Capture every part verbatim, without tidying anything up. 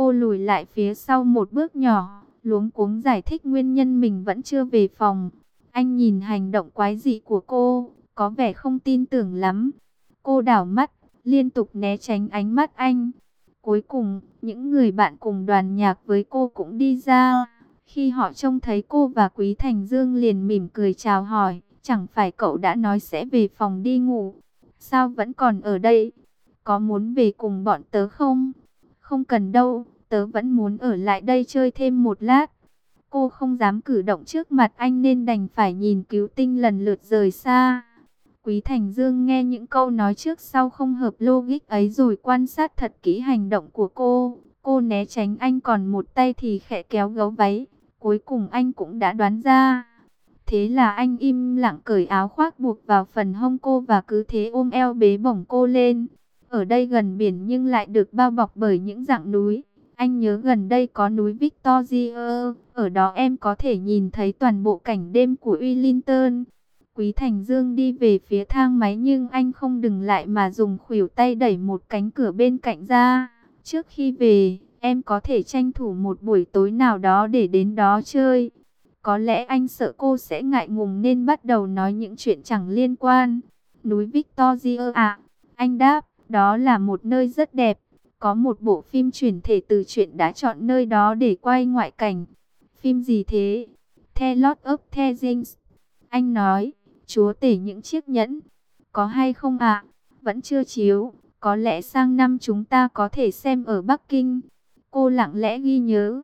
Cô lùi lại phía sau một bước nhỏ, luống cuống giải thích nguyên nhân mình vẫn chưa về phòng. Anh nhìn hành động quái dị của cô, có vẻ không tin tưởng lắm. Cô đảo mắt, liên tục né tránh ánh mắt anh. Cuối cùng, những người bạn cùng đoàn nhạc với cô cũng đi ra. Khi họ trông thấy cô và Quý Thành Dương liền mỉm cười chào hỏi. Chẳng phải cậu đã nói sẽ về phòng đi ngủ? Sao vẫn còn ở đây? Có muốn về cùng bọn tớ không? Không cần đâu, tớ vẫn muốn ở lại đây chơi thêm một lát. Cô không dám cử động trước mặt anh nên đành phải nhìn Cứu Tinh lần lượt rời xa. Quý Thành Dương nghe những câu nói trước sau không hợp logic ấy rồi quan sát thật kỹ hành động của cô. Cô né tránh anh còn một tay thì khẽ kéo gấu váy. Cuối cùng anh cũng đã đoán ra. Thế là anh im lặng cởi áo khoác buộc vào phần hông cô và cứ thế ôm eo bế bổng cô lên. Ở đây gần biển nhưng lại được bao bọc bởi những dãy núi. Anh nhớ gần đây có núi Victoria, ở đó em có thể nhìn thấy toàn bộ cảnh đêm của Wellington. Quý Thành Dương đi về phía thang máy nhưng anh không dừng lại mà dùng khuỷu tay đẩy một cánh cửa bên cạnh ra. Trước khi về, em có thể tranh thủ một buổi tối nào đó để đến đó chơi. Có lẽ anh sợ cô sẽ ngại ngùng nên bắt đầu nói những chuyện chẳng liên quan. Núi Victoria à? Anh đáp, đó là một nơi rất đẹp. Có một bộ phim chuyển thể từ truyện đã chọn nơi đó để quay ngoại cảnh. Phim gì thế? The Lord of the Rings. Anh nói, chúa tể những chiếc nhẫn. Có hay không ạ? Vẫn chưa chiếu. Có lẽ sang năm chúng ta có thể xem ở Bắc Kinh. Cô lặng lẽ ghi nhớ.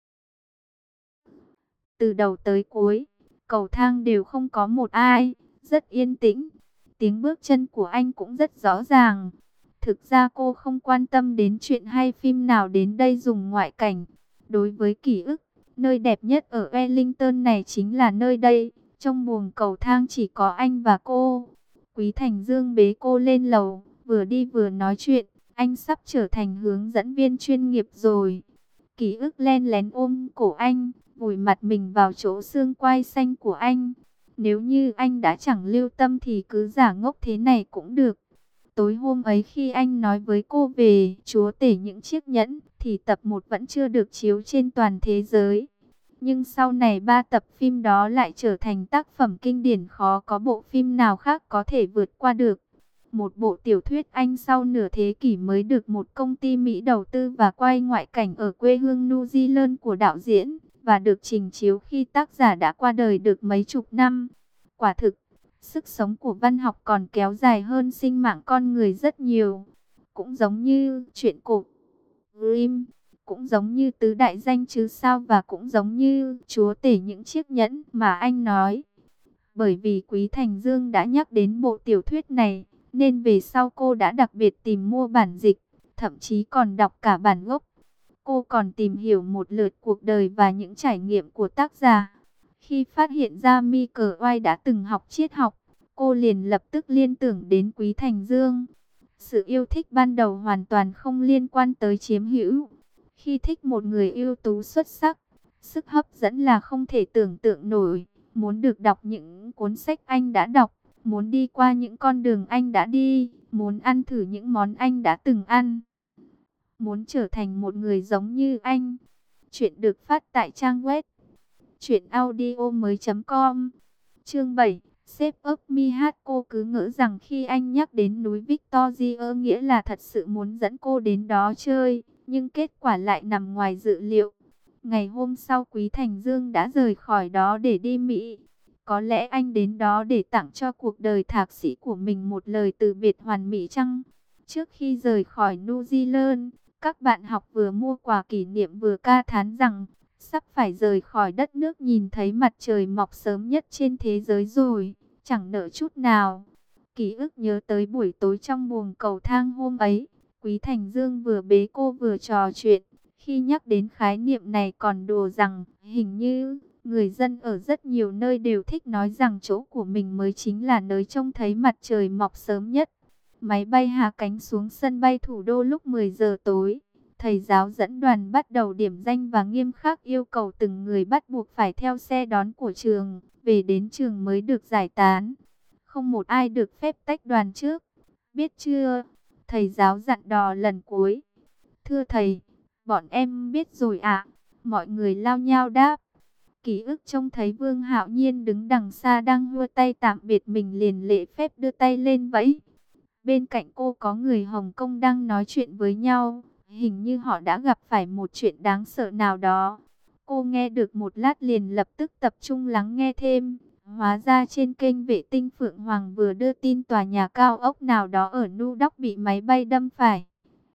Từ đầu tới cuối, cầu thang đều không có một ai, rất yên tĩnh. Tiếng bước chân của anh cũng rất rõ ràng. Thực ra cô không quan tâm đến chuyện hay phim nào đến đây dùng ngoại cảnh. Đối với ký ức, nơi đẹp nhất ở Wellington này chính là nơi đây. Trong buồng cầu thang chỉ có anh và cô. Quý Thành Dương bế cô lên lầu, vừa đi vừa nói chuyện. Anh sắp trở thành hướng dẫn viên chuyên nghiệp rồi. Ký ức len lén ôm cổ anh, vùi mặt mình vào chỗ xương quai xanh của anh. Nếu như anh đã chẳng lưu tâm thì cứ giả ngốc thế này cũng được. Tối hôm ấy khi anh nói với cô về chúa tể những chiếc nhẫn, thì tập một vẫn chưa được chiếu trên toàn thế giới. Nhưng sau này ba tập phim đó lại trở thành tác phẩm kinh điển, khó có bộ phim nào khác có thể vượt qua được. Một bộ tiểu thuyết Anh sau nửa thế kỷ mới được một công ty Mỹ đầu tư và quay ngoại cảnh ở quê hương New Zealand của đạo diễn, và được trình chiếu khi tác giả đã qua đời được mấy chục năm. Quả thực, sức sống của văn học còn kéo dài hơn sinh mạng con người rất nhiều. Cũng giống như chuyện cổ Grimm, cũng giống như tứ đại danh chứ sao, và cũng giống như chúa tể những chiếc nhẫn mà anh nói. Bởi vì Quý Thành Dương đã nhắc đến bộ tiểu thuyết này, nên về sau cô đã đặc biệt tìm mua bản dịch, thậm chí còn đọc cả bản gốc. Cô còn tìm hiểu một lượt cuộc đời và những trải nghiệm của tác giả. Khi phát hiện ra Michael White đã từng học triết học, cô liền lập tức liên tưởng đến Quý Thành Dương. Sự yêu thích ban đầu hoàn toàn không liên quan tới chiếm hữu. Khi thích một người ưu tú xuất sắc, sức hấp dẫn là không thể tưởng tượng nổi. Muốn được đọc những cuốn sách anh đã đọc, muốn đi qua những con đường anh đã đi, muốn ăn thử những món anh đã từng ăn, muốn trở thành một người giống như anh. Chuyện được phát tại trang web truyện audio mới chấm com. Chương bảy, Save Up Me Hát. Cô cứ ngỡ rằng khi anh nhắc đến núi Victoria nghĩa là thật sự muốn dẫn cô đến đó chơi, nhưng kết quả lại nằm ngoài dự liệu. Ngày hôm sau Quý Thành Dương đã rời khỏi đó để đi Mỹ. Có lẽ anh đến đó để tặng cho cuộc đời thạc sĩ của mình một lời từ biệt hoàn mỹ chăng? Trước khi rời khỏi New Zealand, các bạn học vừa mua quà kỷ niệm vừa ca thán rằng sắp phải rời khỏi đất nước nhìn thấy mặt trời mọc sớm nhất trên thế giới rồi, chẳng nỡ chút nào. Ký ức nhớ tới buổi tối trong buồng cầu thang hôm ấy, Quý Thành Dương vừa bế cô vừa trò chuyện. Khi nhắc đến khái niệm này còn đùa rằng hình như người dân ở rất nhiều nơi đều thích nói rằng chỗ của mình mới chính là nơi trông thấy mặt trời mọc sớm nhất. Máy bay hạ cánh xuống sân bay thủ đô lúc mười giờ tối. Thầy giáo dẫn đoàn bắt đầu điểm danh và nghiêm khắc yêu cầu từng người bắt buộc phải theo xe đón của trường, về đến trường mới được giải tán. Không một ai được phép tách đoàn trước. Biết chưa? Thầy giáo dặn dò lần cuối. Thưa thầy, Bọn em biết rồi ạ. Mọi người lao nhao đáp. Ký ức trông thấy Vương Hạo Nhiên đứng đằng xa đang hua tay tạm biệt mình, liền lễ phép đưa tay lên vẫy. Bên cạnh cô có người Hồng Kông đang nói chuyện với nhau. Hình như họ đã gặp phải một chuyện đáng sợ nào đó. Cô nghe được một lát liền lập tức tập trung lắng nghe thêm. Hóa ra trên kênh vệ tinh Phượng Hoàng vừa đưa tin tòa nhà cao ốc nào đó ở Nu Đóc bị máy bay đâm phải.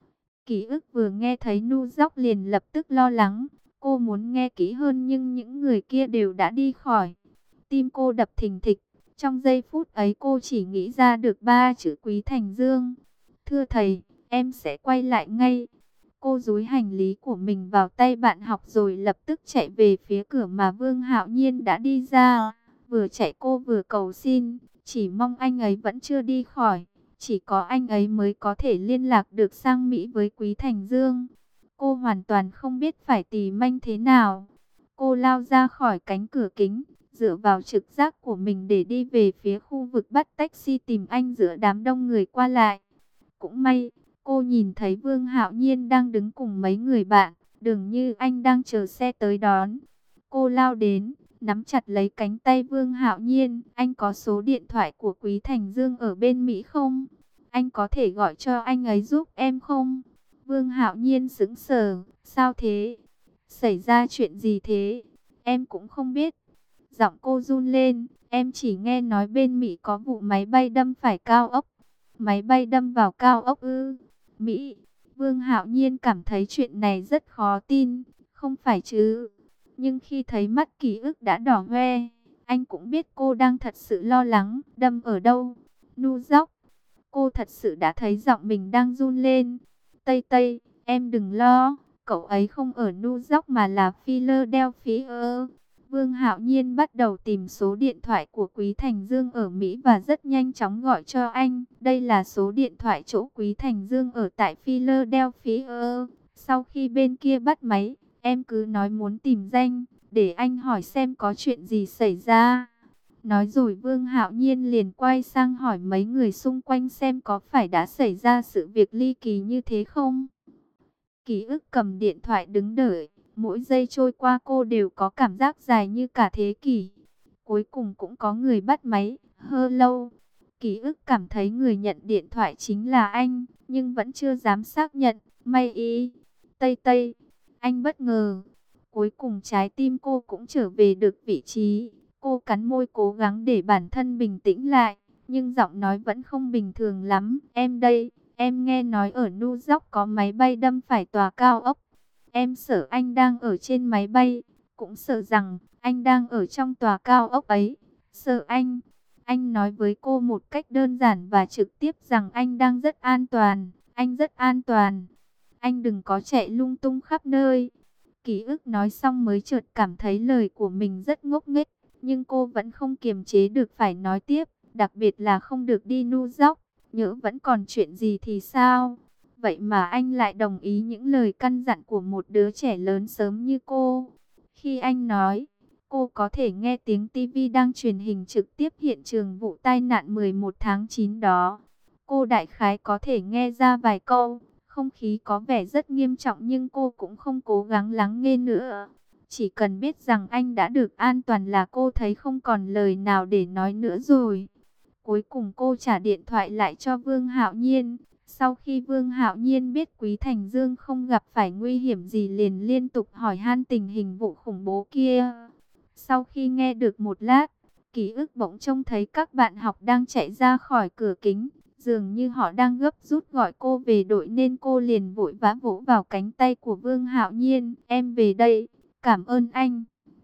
Ký ức vừa nghe thấy Nu Dóc liền lập tức lo lắng. Cô muốn nghe kỹ hơn nhưng những người kia đều đã đi khỏi. Tim cô đập thình thịch. Trong giây phút ấy cô chỉ nghĩ ra được ba chữ Quý Thành Dương. Thưa thầy, em sẽ quay lại ngay. Cô dúi hành lý của mình vào tay bạn học rồi lập tức chạy về phía cửa mà Vương Hạo Nhiên đã đi ra. Vừa chạy cô vừa cầu xin, chỉ mong anh ấy vẫn chưa đi khỏi. Chỉ có anh ấy mới có thể liên lạc được sang Mỹ với Quý Thành Dương. Cô hoàn toàn không biết phải tìm anh thế nào. Cô lao ra khỏi cánh cửa kính, dựa vào trực giác của mình để đi về phía khu vực bắt taxi tìm anh giữa đám đông người qua lại. Cũng may, cô nhìn thấy Vương Hạo Nhiên đang đứng cùng mấy người bạn, dường như anh đang chờ xe tới đón. Cô lao đến, nắm chặt lấy cánh tay Vương Hạo Nhiên. Anh có số điện thoại của Quý Thành Dương ở bên Mỹ không? Anh có thể gọi cho anh ấy giúp em không? Vương Hạo Nhiên sững sờ, sao thế? Xảy ra chuyện gì thế? Em cũng không biết. Giọng cô run lên, em chỉ nghe nói bên Mỹ có vụ máy bay đâm phải cao ốc. Máy bay đâm vào cao ốc ư? Mỹ? Vương Hạo Nhiên cảm thấy chuyện này rất khó tin, không phải chứ? Nhưng khi thấy mắt ký ức đã đỏ hoe, anh cũng biết cô đang thật sự lo lắng. Đâm ở đâu? Nu Dóc. Cô thật sự đã thấy giọng mình đang run lên. Tây Tây, em đừng lo, cậu ấy không ở Nu Dóc mà là Philadelphia. Vương Hạo Nhiên bắt đầu tìm số điện thoại của Quý Thành Dương ở Mỹ và rất nhanh chóng gọi cho anh. Đây là số điện thoại chỗ Quý Thành Dương ở tại Philadelphia. Sau khi bên kia bắt máy, em cứ nói muốn tìm danh, để anh hỏi xem có chuyện gì xảy ra. Nói rồi Vương Hạo Nhiên liền quay sang hỏi mấy người xung quanh xem có phải đã xảy ra sự việc ly kỳ như thế không. Ký ức cầm điện thoại đứng đợi. Mỗi giây trôi qua cô đều có cảm giác dài như cả thế kỷ. Cuối cùng cũng có người bắt máy. Hơ lâu. Ký ức cảm thấy người nhận điện thoại chính là anh, nhưng vẫn chưa dám xác nhận. May ý. Tây Tây. Anh bất ngờ. Cuối cùng trái tim cô cũng trở về được vị trí. Cô cắn môi cố gắng để bản thân bình tĩnh lại. Nhưng giọng nói vẫn không bình thường lắm. Em đây, em nghe nói ở Nu Dóc có máy bay đâm phải tòa cao ốc. Em sợ anh đang ở trên máy bay, cũng sợ rằng anh đang ở trong tòa cao ốc ấy. Sợ anh. Anh nói với cô một cách đơn giản và trực tiếp rằng anh đang rất an toàn. Anh rất an toàn. Anh đừng có chạy lung tung khắp nơi. Ký ức nói xong mới chợt cảm thấy lời của mình rất ngốc nghếch. Nhưng cô vẫn không kiềm chế được phải nói tiếp. Đặc biệt là không được đi Nu Dóc. Nhỡ vẫn còn chuyện gì thì sao? Vậy mà anh lại đồng ý những lời căn dặn của một đứa trẻ lớn sớm như cô. Khi anh nói, cô có thể nghe tiếng tivi đang truyền hình trực tiếp hiện trường vụ tai nạn mười một tháng chín đó. Cô đại khái có thể nghe ra vài câu, không khí có vẻ rất nghiêm trọng nhưng cô cũng không cố gắng lắng nghe nữa. Chỉ cần biết rằng anh đã được an toàn là cô thấy không còn lời nào để nói nữa rồi. Cuối cùng cô trả điện thoại lại cho Vương Hạo Nhiên. Sau khi Vương Hạo Nhiên biết Quý Thành Dương không gặp phải nguy hiểm gì liền liên tục hỏi han tình hình vụ khủng bố kia. Sau khi nghe được một lát, ký ức bỗng trông thấy các bạn học đang chạy ra khỏi cửa kính. Dường như họ đang gấp rút gọi cô về đội nên cô liền vội vã vỗ vào cánh tay của Vương Hạo Nhiên. Em về đây, cảm ơn anh.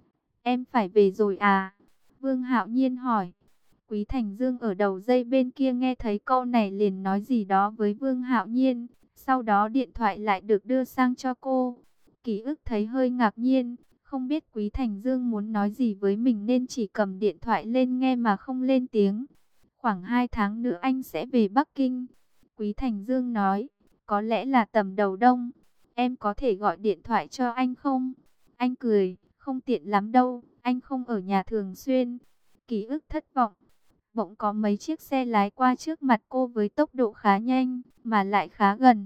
Em phải về rồi à? Vương Hạo Nhiên hỏi. Quý Thành Dương ở đầu dây bên kia nghe thấy câu này liền nói gì đó với Vương Hạo Nhiên. Sau đó điện thoại lại được đưa sang cho cô. Ký ức thấy hơi ngạc nhiên, không biết Quý Thành Dương muốn nói gì với mình nên chỉ cầm điện thoại lên nghe mà không lên tiếng. Khoảng hai tháng nữa anh sẽ về Bắc Kinh. Quý Thành Dương nói, có lẽ là tầm đầu đông. Em có thể gọi điện thoại cho anh không? Anh cười, không tiện lắm đâu, anh không ở nhà thường xuyên. Ký ức thất vọng. Bỗng có mấy chiếc xe lái qua trước mặt cô với tốc độ khá nhanh, mà lại khá gần.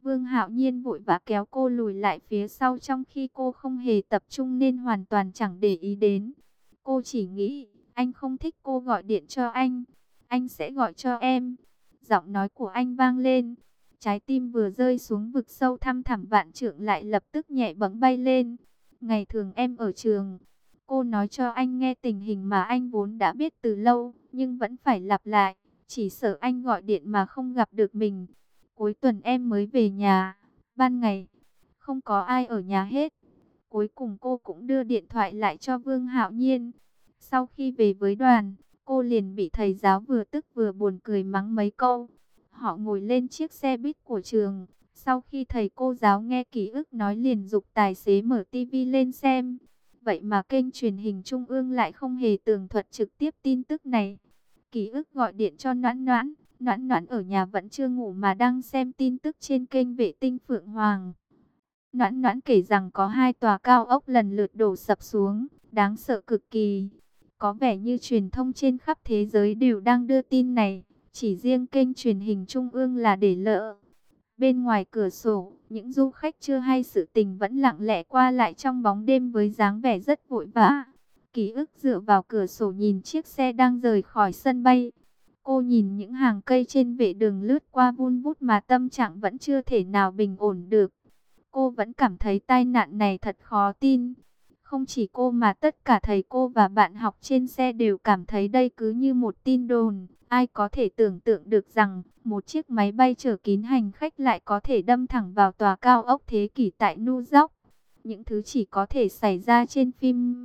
Vương Hạo Nhiên vội vã kéo cô lùi lại phía sau, trong khi cô không hề tập trung nên hoàn toàn chẳng để ý đến. Cô chỉ nghĩ, anh không thích cô gọi điện cho anh, anh sẽ gọi cho em. Giọng nói của anh vang lên. Trái tim vừa rơi xuống vực sâu thăm thẳm vạn trượng lại lập tức nhẹ bẫng bay lên. Ngày thường em ở trường, cô nói cho anh nghe tình hình mà anh vốn đã biết từ lâu, nhưng vẫn phải lặp lại. Chỉ sợ anh gọi điện mà không gặp được mình. Cuối tuần em mới về nhà, ban ngày không có ai ở nhà hết. Cuối cùng cô cũng đưa điện thoại lại cho Vương Hạo Nhiên. Sau khi về với đoàn, cô liền bị thầy giáo vừa tức vừa buồn cười mắng mấy câu. Họ ngồi lên chiếc xe buýt của trường. Sau khi thầy cô giáo nghe ký ức nói liền giục tài xế mở tivi lên xem. Vậy mà kênh truyền hình Trung ương lại không hề tường thuật trực tiếp tin tức này. Ký ức gọi điện cho Noãn Noãn. Noãn Noãn ở nhà vẫn chưa ngủ mà đang xem tin tức trên kênh vệ tinh Phượng Hoàng. Noãn Noãn kể rằng có hai tòa cao ốc lần lượt đổ sập xuống, đáng sợ cực kỳ. Có vẻ như truyền thông trên khắp thế giới đều đang đưa tin này, chỉ riêng kênh truyền hình Trung ương là để lỡ. Bên ngoài cửa sổ, những du khách chưa hay sự tình vẫn lặng lẽ qua lại trong bóng đêm với dáng vẻ rất vội vã. Ký ức dựa vào cửa sổ nhìn chiếc xe đang rời khỏi sân bay. Cô nhìn những hàng cây trên vệ đường lướt qua vun vút mà tâm trạng vẫn chưa thể nào bình ổn được. Cô vẫn cảm thấy tai nạn này thật khó tin. Không chỉ cô mà tất cả thầy cô và bạn học trên xe đều cảm thấy đây cứ như một tin đồn. Ai có thể tưởng tượng được rằng một chiếc máy bay chở kín hành khách lại có thể đâm thẳng vào tòa cao ốc thế kỷ tại New York. Những thứ chỉ có thể xảy ra trên phim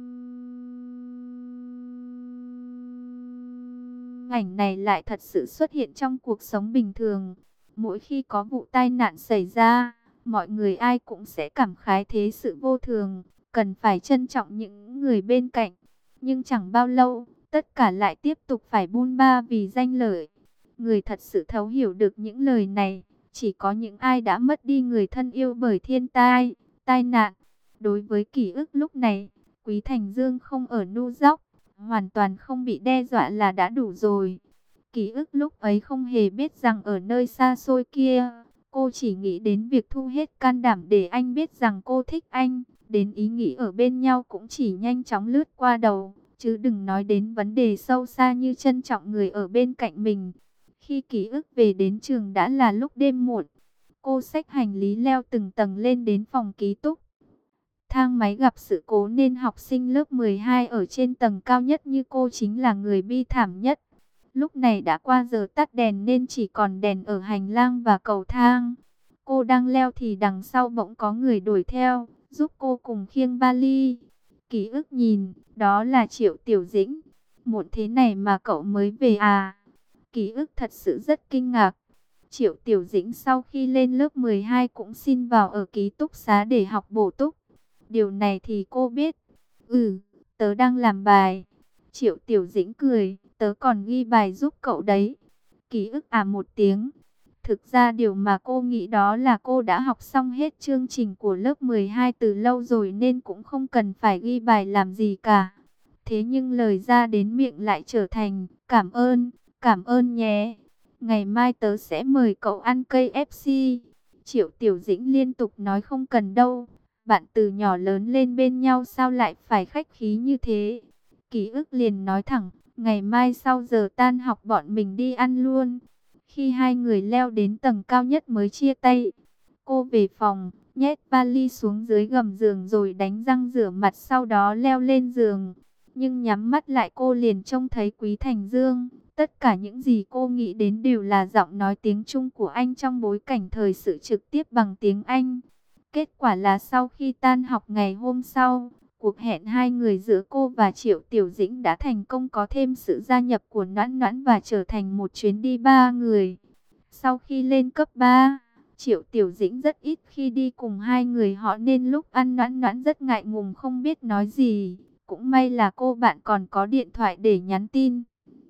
ảnh này lại thật sự xuất hiện trong cuộc sống bình thường. Mỗi khi có vụ tai nạn xảy ra, mọi người ai cũng sẽ cảm khái thế sự vô thường, cần phải trân trọng những người bên cạnh. Nhưng chẳng bao lâu, tất cả lại tiếp tục phải bôn ba vì danh lợi. Người thật sự thấu hiểu được những lời này, chỉ có những ai đã mất đi người thân yêu bởi thiên tai, tai nạn. Đối với ký ức lúc này, Quý Thành Dương không ở New York, hoàn toàn không bị đe dọa là đã đủ rồi. Ký ức lúc ấy không hề biết rằng ở nơi xa xôi kia, cô chỉ nghĩ đến việc thu hết can đảm để anh biết rằng cô thích anh. Đến ý nghĩ ở bên nhau cũng chỉ nhanh chóng lướt qua đầu, chứ đừng nói đến vấn đề sâu xa như trân trọng người ở bên cạnh mình. Khi ký ức về đến trường đã là lúc đêm muộn. Cô xách hành lý leo từng tầng lên đến phòng ký túc. Thang máy gặp sự cố nên học sinh lớp mười hai ở trên tầng cao nhất như cô chính là người bi thảm nhất. Lúc này đã qua giờ tắt đèn nên chỉ còn đèn ở hành lang và cầu thang. Cô đang leo thì đằng sau bỗng có người đuổi theo, giúp cô cùng khiêng vali. Ký ức nhìn, đó là Triệu Tiểu Dĩnh. Muộn thế này mà cậu mới về à? Ký ức thật sự rất kinh ngạc. Triệu Tiểu Dĩnh sau khi lên lớp mười hai cũng xin vào ở ký túc xá để học bổ túc. Điều này thì cô biết. Ừ, tớ đang làm bài. Triệu Tiểu Dĩnh cười, tớ còn ghi bài giúp cậu đấy. Ký ức à một tiếng. Thực ra điều mà cô nghĩ đó là cô đã học xong hết chương trình của lớp mười hai từ lâu rồi nên cũng không cần phải ghi bài làm gì cả. Thế nhưng lời ra đến miệng lại trở thành, cảm ơn, cảm ơn nhé. Ngày mai tớ sẽ mời cậu ăn cây ép xê. Triệu Tiểu Dĩnh liên tục nói không cần đâu. Bạn từ nhỏ lớn lên bên nhau sao lại phải khách khí như thế? Ký ức liền nói thẳng, ngày mai sau giờ tan học bọn mình đi ăn luôn. Khi hai người leo đến tầng cao nhất mới chia tay. Cô về phòng, nhét vali xuống dưới gầm giường rồi đánh răng rửa mặt, sau đó leo lên giường. Nhưng nhắm mắt lại cô liền trông thấy Quý Thành Dương. Tất cả những gì cô nghĩ đến đều là giọng nói tiếng Trung của anh trong bối cảnh thời sự trực tiếp bằng tiếng Anh. Kết quả là sau khi tan học ngày hôm sau, cuộc hẹn hai người giữa cô và Triệu Tiểu Dĩnh đã thành công, có thêm sự gia nhập của Noãn Noãn và trở thành một chuyến đi ba người. Sau khi lên cấp ba, Triệu Tiểu Dĩnh rất ít khi đi cùng hai người họ nên lúc ăn Noãn Noãn rất ngại ngùng không biết nói gì. Cũng may là cô bạn còn có điện thoại để nhắn tin.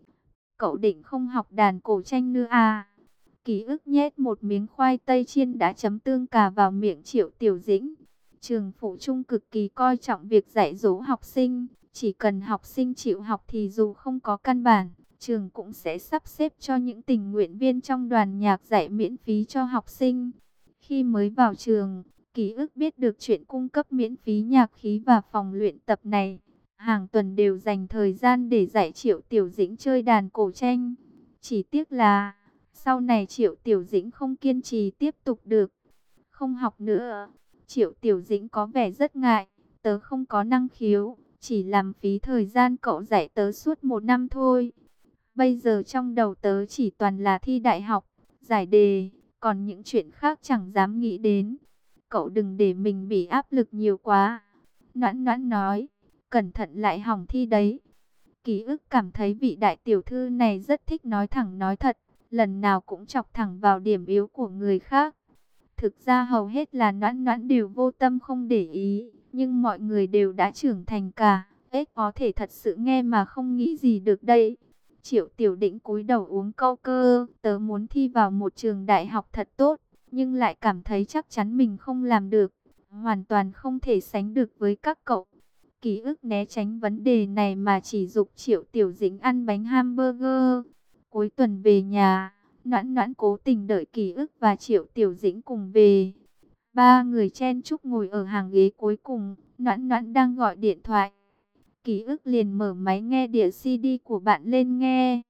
Cậu định không học đàn cổ tranh nữa à? Ký ức nhét một miếng khoai tây chiên đã chấm tương cà vào miệng Triệu Tiểu Dĩnh. Trường phổ trung cực kỳ coi trọng việc dạy dỗ học sinh. Chỉ cần học sinh chịu học thì dù không có căn bản, trường cũng sẽ sắp xếp cho những tình nguyện viên trong đoàn nhạc dạy miễn phí cho học sinh. Khi mới vào trường, Ký ức biết được chuyện cung cấp miễn phí nhạc khí và phòng luyện tập này. Hàng tuần đều dành thời gian để dạy Triệu Tiểu Dĩnh chơi đàn cổ tranh. Chỉ tiếc là, sau này Triệu Tiểu Dĩnh không kiên trì tiếp tục được, không học nữa. Triệu Tiểu Dĩnh có vẻ rất ngại, tớ không có năng khiếu, chỉ làm phí thời gian cậu dạy tớ suốt một năm thôi. Bây giờ trong đầu tớ chỉ toàn là thi đại học, giải đề, còn những chuyện khác chẳng dám nghĩ đến. Cậu đừng để mình bị áp lực nhiều quá. Noãn Noãn nói, cẩn thận lại hỏng thi đấy. Ký ức cảm thấy vị đại tiểu thư này rất thích nói thẳng nói thật, lần nào cũng chọc thẳng vào điểm yếu của người khác. Thực ra hầu hết là Noãn Noãn đều vô tâm không để ý, nhưng mọi người đều đã trưởng thành cả, ếch có thể thật sự nghe mà không nghĩ gì được đây. Triệu Tiểu Đĩnh cúi đầu uống câu cơ, tớ muốn thi vào một trường đại học thật tốt, nhưng lại cảm thấy chắc chắn mình không làm được, hoàn toàn không thể sánh được với các cậu. Ký ức né tránh vấn đề này mà chỉ giục Triệu Tiểu Dĩnh ăn bánh hamburger. Cuối tuần về nhà, Noãn Noãn cố tình đợi Ký ức và Triệu Tiểu Dĩnh cùng về. Ba người chen chúc ngồi ở hàng ghế cuối cùng, Noãn Noãn đang gọi điện thoại. Ký ức liền mở máy nghe đĩa xê đê của bạn lên nghe.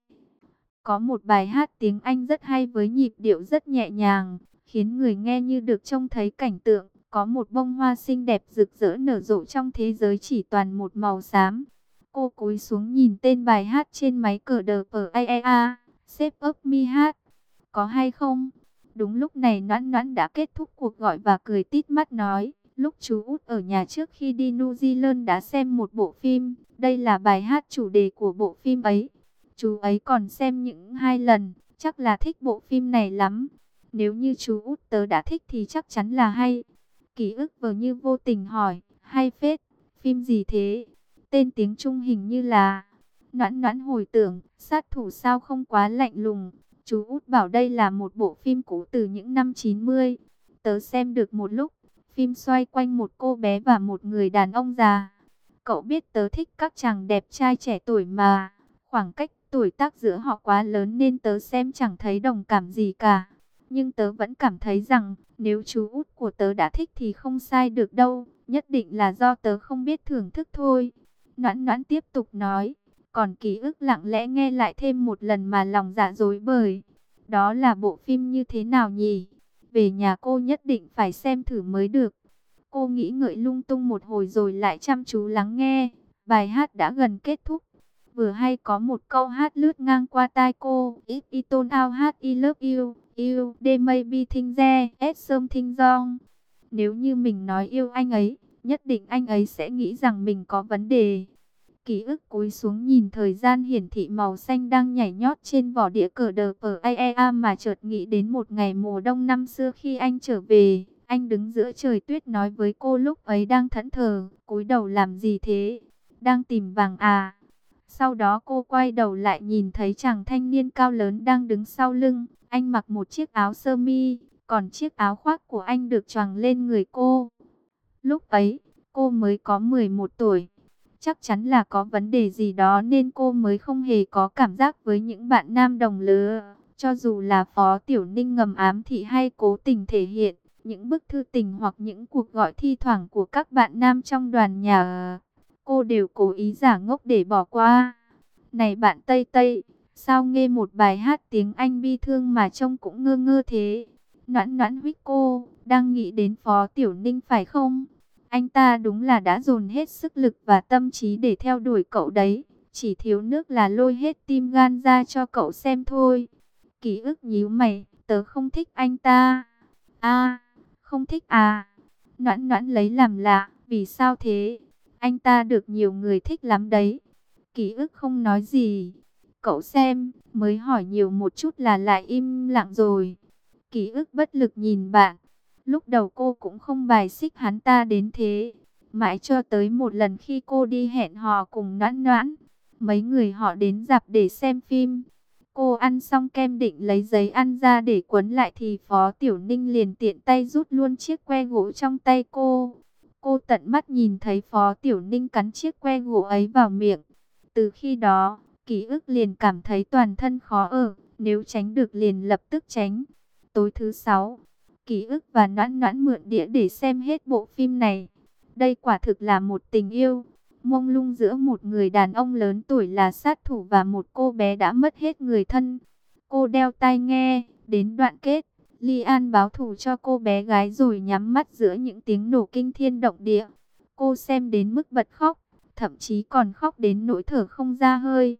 Có một bài hát tiếng Anh rất hay với nhịp điệu rất nhẹ nhàng, khiến người nghe như được trông thấy cảnh tượng. Có một bông hoa xinh đẹp rực rỡ nở rộ trong thế giới chỉ toàn một màu xám. Cô cúi xuống nhìn tên bài hát trên máy cờ đờ pờ a e a, Shape of Me hát. Có hay không? Đúng lúc này Noãn Noãn đã kết thúc cuộc gọi và cười tít mắt nói, lúc chú út ở nhà trước khi đi New Zealand đã xem một bộ phim, đây là bài hát chủ đề của bộ phim ấy. Chú ấy còn xem những hai lần, chắc là thích bộ phim này lắm. Nếu như chú út tớ đã thích thì chắc chắn là hay. Ký ức vờ như vô tình hỏi, hay phết, phim gì thế? Tên tiếng Trung hình như là... Noãn Noãn hồi tưởng, sát thủ sao không quá lạnh lùng. Chú út bảo đây là một bộ phim cũ từ những năm chín mươi. Tớ xem được một lúc, phim xoay quanh một cô bé và một người đàn ông già. Cậu biết tớ thích các chàng đẹp trai trẻ tuổi mà. Khoảng cách tuổi tác giữa họ quá lớn nên tớ xem chẳng thấy đồng cảm gì cả. Nhưng tớ vẫn cảm thấy rằng, nếu chú út của tớ đã thích thì không sai được đâu. Nhất định là do tớ không biết thưởng thức thôi. Noãn Noãn tiếp tục nói. Còn Ký ức lặng lẽ nghe lại thêm một lần mà lòng dạ rối bời. Đó là bộ phim như thế nào nhỉ? Về nhà cô nhất định phải xem thử mới được. Cô nghĩ ngợi lung tung một hồi rồi lại chăm chú lắng nghe. Bài hát đã gần kết thúc. Vừa hay có một câu hát lướt ngang qua tai cô. If I told out hát I love you, you, they may be think there, as something wrong. Nếu như mình nói yêu anh ấy, nhất định anh ấy sẽ nghĩ rằng mình có vấn đề. Ký ức cúi xuống nhìn thời gian hiển thị màu xanh đang nhảy nhót trên vỏ đĩa cờ đờ pờ a e a mà chợt nghĩ đến một ngày mùa đông năm xưa khi anh trở về. Anh đứng giữa trời tuyết nói với cô lúc ấy đang thẫn thờ, cúi đầu làm gì thế? Đang tìm vàng à? Sau đó cô quay đầu lại nhìn thấy chàng thanh niên cao lớn đang đứng sau lưng. Anh mặc một chiếc áo sơ mi, còn chiếc áo khoác của anh được choàng lên người cô. Lúc ấy, cô mới có mười một tuổi. Chắc chắn là có vấn đề gì đó nên cô mới không hề có cảm giác với những bạn nam đồng lứa. Cho dù là Phó Tiểu Ninh ngầm ám thị hay cố tình thể hiện, những bức thư tình hoặc những cuộc gọi thi thoảng của các bạn nam trong đoàn nhà, cô đều cố ý giả ngốc để bỏ qua. Này bạn Tây Tây, sao nghe một bài hát tiếng Anh bi thương mà trông cũng ngơ ngơ thế? Noãn Noãn huých cô, đang nghĩ đến Phó Tiểu Ninh phải không? Anh ta đúng là đã dồn hết sức lực và tâm trí để theo đuổi cậu đấy. Chỉ thiếu nước là lôi hết tim gan ra cho cậu xem thôi. Ký ức nhíu mày, tớ không thích anh ta. À, không thích à? Noãn Noãn lấy làm lạ, vì sao thế? Anh ta được nhiều người thích lắm đấy. Ký ức không nói gì. Cậu xem, mới hỏi nhiều một chút là lại im lặng rồi. Ký ức bất lực nhìn bạn. Lúc đầu cô cũng không bài xích hắn ta đến thế. Mãi cho tới một lần khi cô đi hẹn hò cùng Noãn Noãn. Mấy người họ đến rạp để xem phim. Cô ăn xong kem định lấy giấy ăn ra để quấn lại thì Phó Tiểu Ninh liền tiện tay rút luôn chiếc que gỗ trong tay cô. Cô tận mắt nhìn thấy Phó Tiểu Ninh cắn chiếc que gỗ ấy vào miệng. Từ khi đó, Ký ức liền cảm thấy toàn thân khó ở. Nếu tránh được liền lập tức tránh. Tối thứ sáu, Ký ức và Noãn Noãn mượn đĩa để xem hết bộ phim này. Đây quả thực là một tình yêu mông lung giữa một người đàn ông lớn tuổi là sát thủ và một cô bé đã mất hết người thân. Cô đeo tai nghe, đến đoạn kết, Ly An báo thù cho cô bé gái rồi nhắm mắt giữa những tiếng nổ kinh thiên động địa. Cô xem đến mức bật khóc, thậm chí còn khóc đến nỗi thở không ra hơi.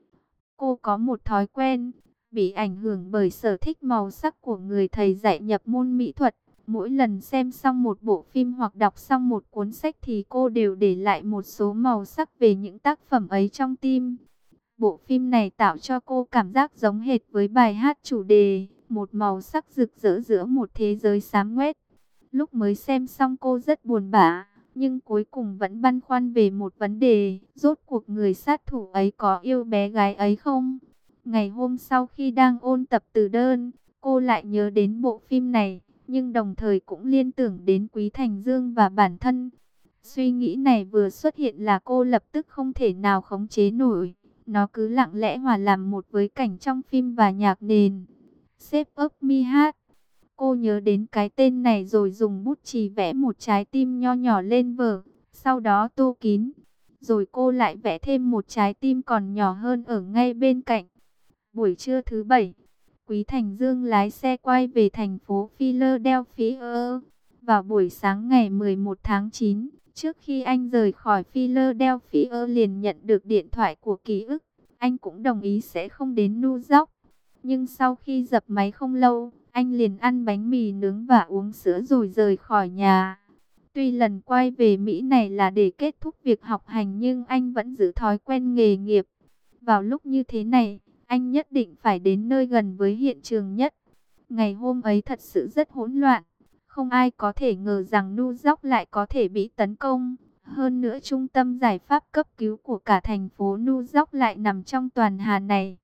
Cô có một thói quen, bị ảnh hưởng bởi sở thích màu sắc của người thầy dạy nhập môn mỹ thuật. Mỗi lần xem xong một bộ phim hoặc đọc xong một cuốn sách thì cô đều để lại một số màu sắc về những tác phẩm ấy trong tim. Bộ phim này tạo cho cô cảm giác giống hệt với bài hát chủ đề, một màu sắc rực rỡ giữa một thế giới xám ngoét. Lúc mới xem xong cô rất buồn bã, nhưng cuối cùng vẫn băn khoăn về một vấn đề, rốt cuộc người sát thủ ấy có yêu bé gái ấy không? Ngày hôm sau khi đang ôn tập từ đơn, cô lại nhớ đến bộ phim này, nhưng đồng thời cũng liên tưởng đến Quý Thành Dương và bản thân. Suy nghĩ này vừa xuất hiện là cô lập tức không thể nào khống chế nổi. Nó cứ lặng lẽ hòa làm một với cảnh trong phim và nhạc nền. Shape of Me hát. Cô nhớ đến cái tên này rồi dùng bút chì vẽ một trái tim nho nhỏ lên vở, sau đó tô kín. Rồi cô lại vẽ thêm một trái tim còn nhỏ hơn ở ngay bên cạnh. Buổi trưa thứ bảy, Quý Thành Dương lái xe quay về thành phố Philadelphia. Vào buổi sáng ngày mười một tháng chín, trước khi anh rời khỏi Philadelphia liền nhận được điện thoại của Ký ức. Anh cũng đồng ý sẽ không đến New York. Nhưng sau khi dập máy không lâu, anh liền ăn bánh mì nướng và uống sữa rồi rời khỏi nhà. Tuy lần quay về Mỹ này là để kết thúc việc học hành nhưng anh vẫn giữ thói quen nghề nghiệp. Vào lúc như thế này, anh nhất định phải đến nơi gần với hiện trường nhất. Ngày hôm ấy thật sự rất hỗn loạn. Không ai có thể ngờ rằng New York lại có thể bị tấn công. Hơn nữa trung tâm giải pháp cấp cứu của cả thành phố New York lại nằm trong toàn hà này.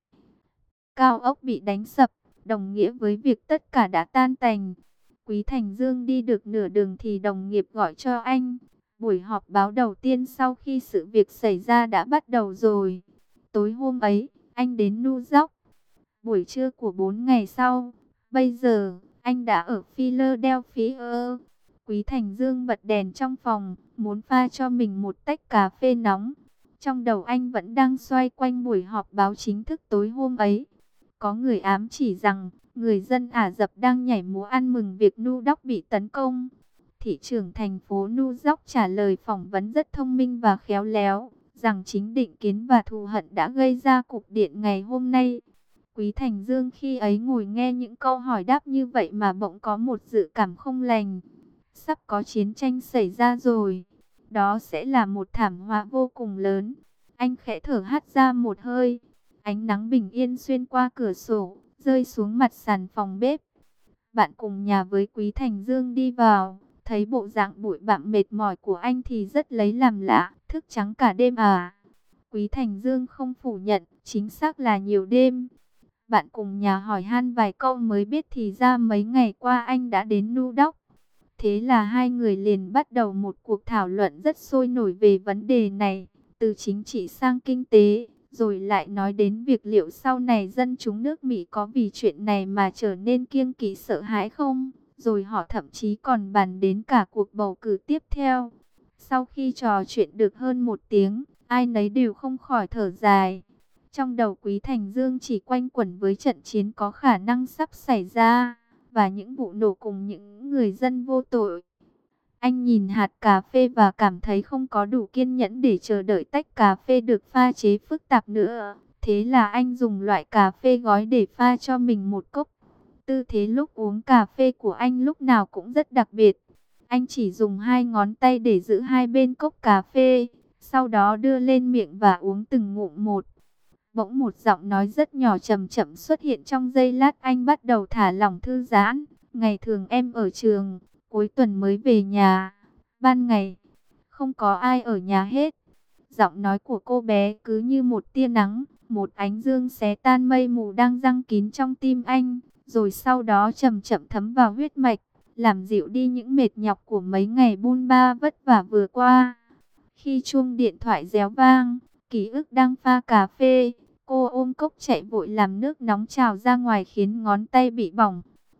Cao ốc bị đánh sập, đồng nghĩa với việc tất cả đã tan tành. Quý Thành Dương đi được nửa đường thì đồng nghiệp gọi cho anh. Buổi họp báo đầu tiên sau khi sự việc xảy ra đã bắt đầu rồi. Tối hôm ấy, anh đến New York. Buổi trưa của bốn ngày sau, bây giờ, anh đã ở Philadelphia. Quý Thành Dương bật đèn trong phòng, muốn pha cho mình một tách cà phê nóng. Trong đầu anh vẫn đang xoay quanh buổi họp báo chính thức tối hôm ấy. Có người ám chỉ rằng, người dân Ả Rập đang nhảy múa ăn mừng việc New York bị tấn công. Thị trưởng thành phố New York trả lời phỏng vấn rất thông minh và khéo léo, rằng chính định kiến và thù hận đã gây ra cục điện ngày hôm nay. Quý Thành Dương khi ấy ngồi nghe những câu hỏi đáp như vậy mà bỗng có một dự cảm không lành. Sắp có chiến tranh xảy ra rồi. Đó sẽ là một thảm họa vô cùng lớn. Anh khẽ thở hắt ra một hơi. Ánh nắng bình yên xuyên qua cửa sổ, rơi xuống mặt sàn phòng bếp. Bạn cùng nhà với Quý Thành Dương đi vào, thấy bộ dạng bụi bặm mệt mỏi của anh thì rất lấy làm lạ. Thức trắng cả đêm à? Quý Thành Dương không phủ nhận, chính xác là nhiều đêm. Bạn cùng nhà hỏi han vài câu mới biết thì ra mấy ngày qua anh đã đến New York. Thế là hai người liền bắt đầu một cuộc thảo luận rất sôi nổi về vấn đề này, từ chính trị sang kinh tế, rồi lại nói đến việc liệu sau này dân chúng nước Mỹ có vì chuyện này mà trở nên kiêng kỵ sợ hãi không, rồi họ thậm chí còn bàn đến cả cuộc bầu cử tiếp theo. Sau khi trò chuyện được hơn một tiếng, ai nấy đều không khỏi thở dài. Trong đầu Quý Thành Dương chỉ quanh quẩn với trận chiến có khả năng sắp xảy ra, và những vụ nổ cùng những người dân vô tội. Anh nhìn hạt cà phê và cảm thấy không có đủ kiên nhẫn để chờ đợi tách cà phê được pha chế phức tạp nữa. Thế là anh dùng loại cà phê gói để pha cho mình một cốc. Tư thế lúc uống cà phê của anh lúc nào cũng rất đặc biệt. Anh chỉ dùng hai ngón tay để giữ hai bên cốc cà phê, sau đó đưa lên miệng và uống từng ngụm một. Bỗng một giọng nói rất nhỏ chậm chậm xuất hiện trong giây lát, anh bắt đầu thả lỏng thư giãn. Ngày thường em ở trường, cuối tuần mới về nhà. Ban ngày, không có ai ở nhà hết. Giọng nói của cô bé cứ như một tia nắng, một ánh dương xé tan mây mù đang giăng kín trong tim anh, rồi sau đó chậm chậm thấm vào huyết mạch, làm dịu đi những mệt nhọc của mấy ngày bôn ba vất vả vừa qua. Khi chuông điện thoại réo vang, Ký ức đang pha cà phê, cô ôm cốc chạy vội làm nước nóng trào ra ngoài khiến ngón tay bị bỏng.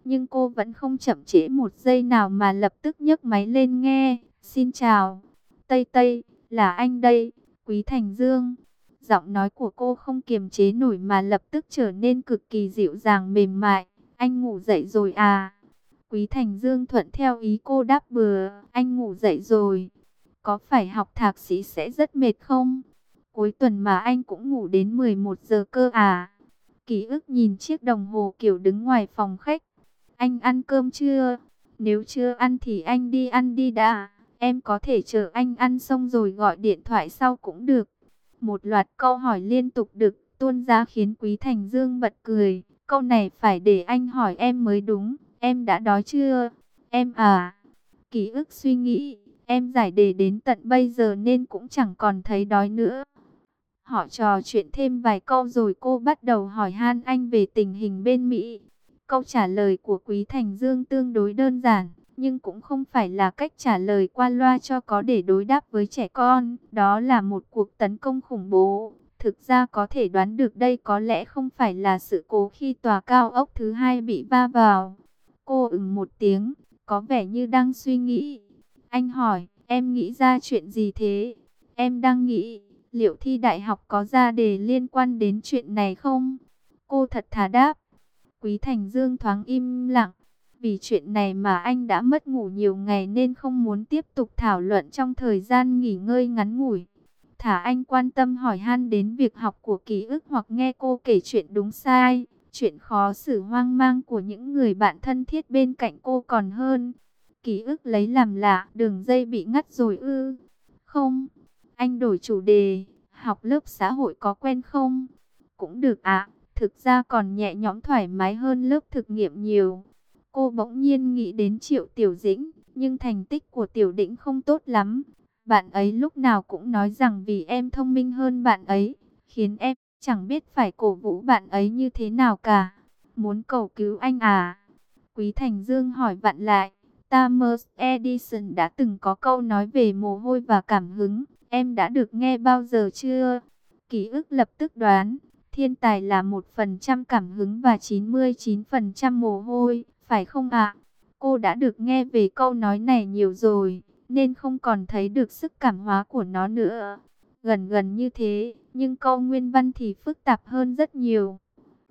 Nhưng cô vẫn không chậm trễ một giây nào mà lập tức nhấc máy lên nghe. Xin chào, Tây Tây, là anh đây, Quý Thành Dương. Giọng nói của cô không kiềm chế nổi mà lập tức trở nên cực kỳ dịu dàng mềm mại. Anh ngủ dậy rồi à? Quý Thành Dương thuận theo ý cô đáp bừa. Anh ngủ dậy rồi. Có phải học thạc sĩ sẽ rất mệt không? Cuối tuần mà anh cũng ngủ đến mười một giờ cơ à? Ký ức nhìn chiếc đồng hồ kiểu đứng ngoài phòng khách. Anh ăn cơm chưa? Nếu chưa ăn thì anh đi ăn đi đã. Em có thể chờ anh ăn xong rồi gọi điện thoại sau cũng được. Một loạt câu hỏi liên tục được tuôn ra khiến Quý Thành Dương bật cười. Câu này phải để anh hỏi em mới đúng. Em đã đói chưa? Em à? Ký ức suy nghĩ. Em giải đề đến tận bây giờ nên cũng chẳng còn thấy đói nữa. Họ trò chuyện thêm vài câu rồi cô bắt đầu hỏi han anh về tình hình bên Mỹ. Câu trả lời của Quý Thành Dương tương đối đơn giản, nhưng cũng không phải là cách trả lời qua loa cho có để đối đáp với trẻ con. Đó là một cuộc tấn công khủng bố. Thực ra có thể đoán được đây có lẽ không phải là sự cố khi tòa cao ốc thứ hai bị va vào. Cô ừm một tiếng, có vẻ như đang suy nghĩ. Anh hỏi, em nghĩ ra chuyện gì thế? Em đang nghĩ, liệu thi đại học có ra đề liên quan đến chuyện này không? Cô thật thà đáp. Quý Thành Dương thoáng im lặng. Vì chuyện này mà anh đã mất ngủ nhiều ngày nên không muốn tiếp tục thảo luận trong thời gian nghỉ ngơi ngắn ngủi. Thả anh quan tâm hỏi han đến việc học của ký ức hoặc nghe cô kể chuyện đúng sai. Chuyện khó xử hoang mang của những người bạn thân thiết bên cạnh cô còn hơn. Ký ức lấy làm lạ, đường dây bị ngắt rồi ư? Không, anh đổi chủ đề, học lớp xã hội có quen không? Cũng được ạ, thực ra còn nhẹ nhõm thoải mái hơn lớp thực nghiệm nhiều. Cô bỗng nhiên nghĩ đến Triệu Tiểu Dĩnh, nhưng thành tích của Tiểu Dĩnh không tốt lắm. Bạn ấy lúc nào cũng nói rằng vì em thông minh hơn bạn ấy, khiến em chẳng biết phải cổ vũ bạn ấy như thế nào cả. Muốn cầu cứu anh à? Quý Thành Dương hỏi vặn lại. Thomas Edison đã từng có câu nói về mồ hôi và cảm hứng. Em đã được nghe bao giờ chưa? Ký ức lập tức đoán. Thiên tài là một phần trăm cảm hứng và chín mươi chín phần trăm mồ hôi. Phải không ạ? Cô đã được nghe về câu nói này nhiều rồi, nên không còn thấy được sức cảm hóa của nó nữa. Gần gần như thế, nhưng câu nguyên văn thì phức tạp hơn rất nhiều.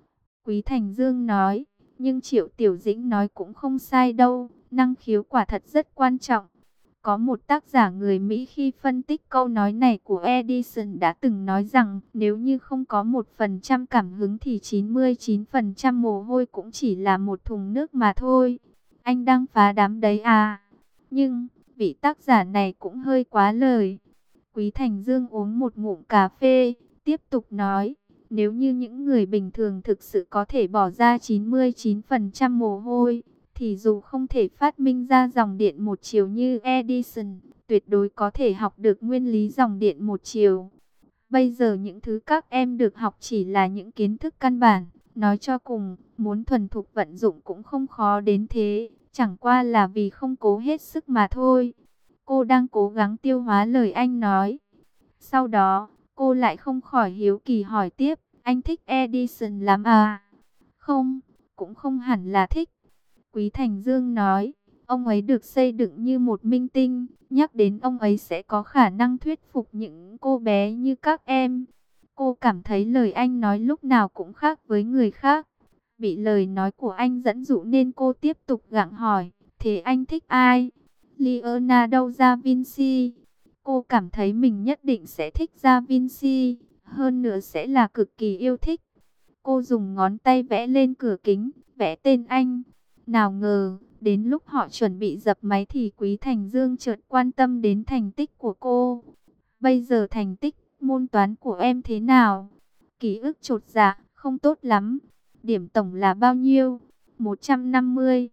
Quý Thành Dương nói, nhưng Triệu Tiểu Dĩnh nói cũng không sai đâu, năng khiếu quả thật rất quan trọng. Có một tác giả người Mỹ khi phân tích câu nói này của Edison đã từng nói rằng nếu như không có một phần trăm cảm hứng thì chín mươi chín phần trăm mồ hôi cũng chỉ là một thùng nước mà thôi. Anh đang phá đám đấy à? Nhưng, vị tác giả này cũng hơi quá lời. Quý Thành Dương uống một ngụm cà phê, tiếp tục nói. Nếu như những người bình thường thực sự có thể bỏ ra chín mươi chín phần trăm mồ hôi, thì dù không thể phát minh ra dòng điện một chiều như Edison, tuyệt đối có thể học được nguyên lý dòng điện một chiều. Bây giờ những thứ các em được học chỉ là những kiến thức căn bản. Nói cho cùng, muốn thuần thục vận dụng cũng không khó đến thế, chẳng qua là vì không cố hết sức mà thôi. Cô đang cố gắng tiêu hóa lời anh nói. Sau đó, cô lại không khỏi hiếu kỳ hỏi tiếp, anh thích Edison lắm à? Không, cũng không hẳn là thích. Quý Thành Dương nói, ông ấy được xây dựng như một minh tinh, nhắc đến ông ấy sẽ có khả năng thuyết phục những cô bé như các em. Cô cảm thấy lời anh nói lúc nào cũng khác với người khác. Bị lời nói của anh dẫn dụ nên cô tiếp tục gặng hỏi, thế anh thích ai? Leonardo da Vinci. Cô cảm thấy mình nhất định sẽ thích Da Vinci, hơn nữa sẽ là cực kỳ yêu thích. Cô dùng ngón tay vẽ lên cửa kính, vẽ tên anh. Nào ngờ, đến lúc họ chuẩn bị dập máy thì Quý Thành Dương chợt quan tâm đến thành tích của cô. Bây giờ thành tích môn toán của em thế nào? Ký ức chột dạ, không tốt lắm. Điểm tổng là bao nhiêu? một trăm năm mươi.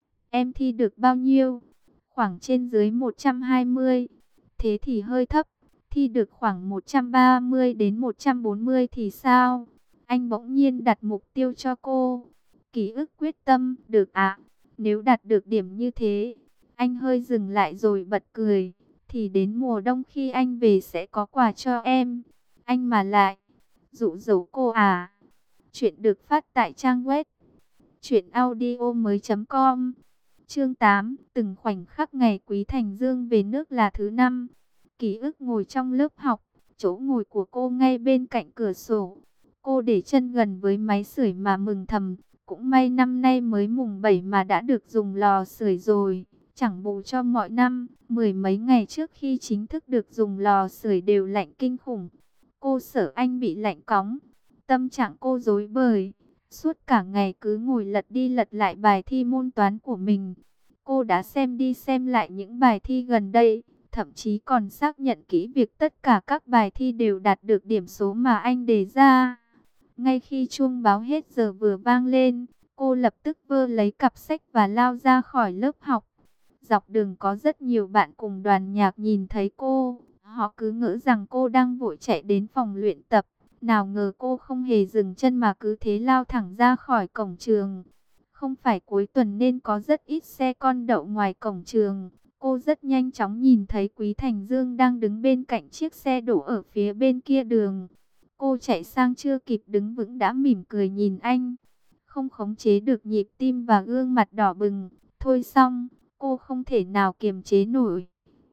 Em thi được bao nhiêu? Khoảng trên dưới một trăm hai mươi. Thế thì hơi thấp. Thi được khoảng một trăm ba mươi đến một trăm bốn mươi thì sao? Anh bỗng nhiên đặt mục tiêu cho cô. Ký ức quyết tâm, được ạ. Nếu đạt được điểm như thế, anh hơi dừng lại rồi bật cười. Thì đến mùa đông khi anh về sẽ có quà cho em. Anh mà lại dụ dỗ cô à? Chuyện được phát tại trang web Chuyện audio mới chấm com. Chương tám. Từng khoảnh khắc ngày Quý Thành Dương về nước là thứ năm. Ký ức ngồi trong lớp học, chỗ ngồi của cô ngay bên cạnh cửa sổ. Cô để chân gần với máy sưởi mà mừng thầm, cũng may năm nay mới mùng bảy mà đã được dùng lò sưởi rồi, chẳng bù cho mọi năm, mười mấy ngày trước khi chính thức được dùng lò sưởi đều lạnh kinh khủng. Cô sợ anh bị lạnh cóng, tâm trạng cô rối bời, suốt cả ngày cứ ngồi lật đi lật lại bài thi môn toán của mình. Cô đã xem đi xem lại những bài thi gần đây, thậm chí còn xác nhận kỹ việc tất cả các bài thi đều đạt được điểm số mà anh đề ra. Ngay khi chuông báo hết giờ vừa vang lên, cô lập tức vơ lấy cặp sách và lao ra khỏi lớp học. Dọc đường có rất nhiều bạn cùng đoàn nhạc nhìn thấy cô, họ cứ ngỡ rằng cô đang vội chạy đến phòng luyện tập. Nào ngờ cô không hề dừng chân mà cứ thế lao thẳng ra khỏi cổng trường. Không phải cuối tuần nên có rất ít xe con đậu ngoài cổng trường. Cô rất nhanh chóng nhìn thấy Quý Thành Dương đang đứng bên cạnh chiếc xe đổ ở phía bên kia đường. Cô chạy sang chưa kịp đứng vững đã mỉm cười nhìn anh. Không khống chế được nhịp tim và gương mặt đỏ bừng. Thôi xong, cô không thể nào kiềm chế nổi.